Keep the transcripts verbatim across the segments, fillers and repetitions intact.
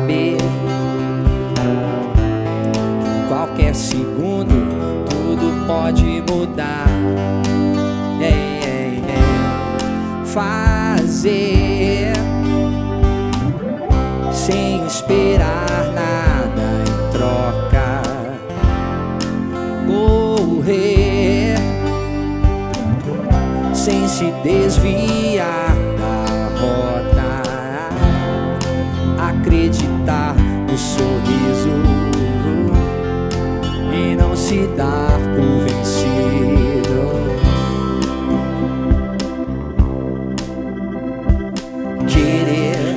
saber que em qualquer segundo tudo pode mudar. É, é, é. Fazer sem esperar nada em troca. Correr sem se desviar da rota. Acreditar no sorriso e não se dar por vencido. Querer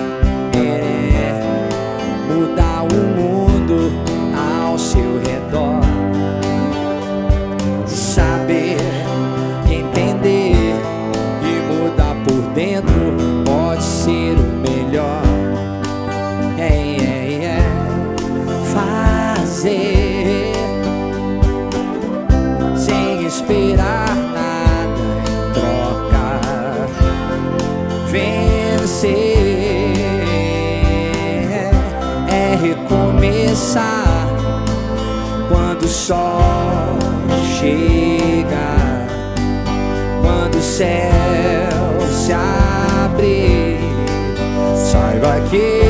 é mudar o mundo ao seu redor. Saber, entender e mudar por dentro pode ser o melhor. É, é, é. Fazer sem esperar nada em troca. Vencer é recomeçar quando o sol chega, quando o céu se abre. Saiba que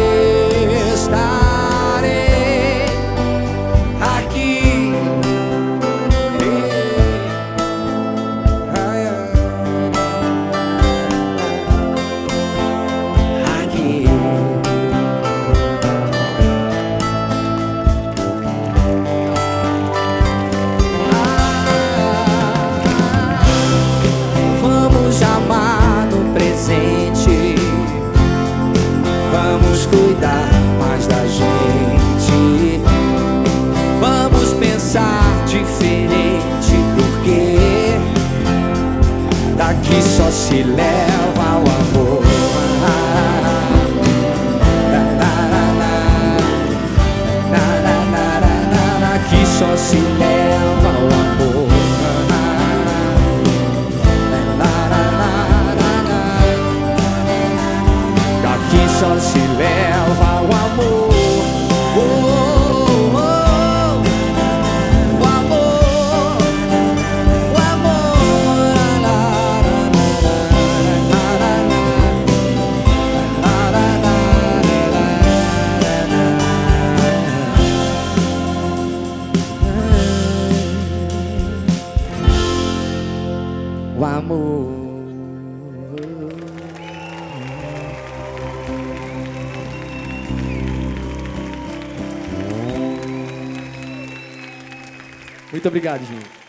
estarei aqui. Aqui. Vamos amar no presente, vamos cuidar mais da gente, vamos pensar diferente, porque daqui só se leva o amor. Daqui só se leva o amor. Daqui só se leva o amor. Oh, oh, oh. O amor, o amor. O amor. Muito obrigado, gente.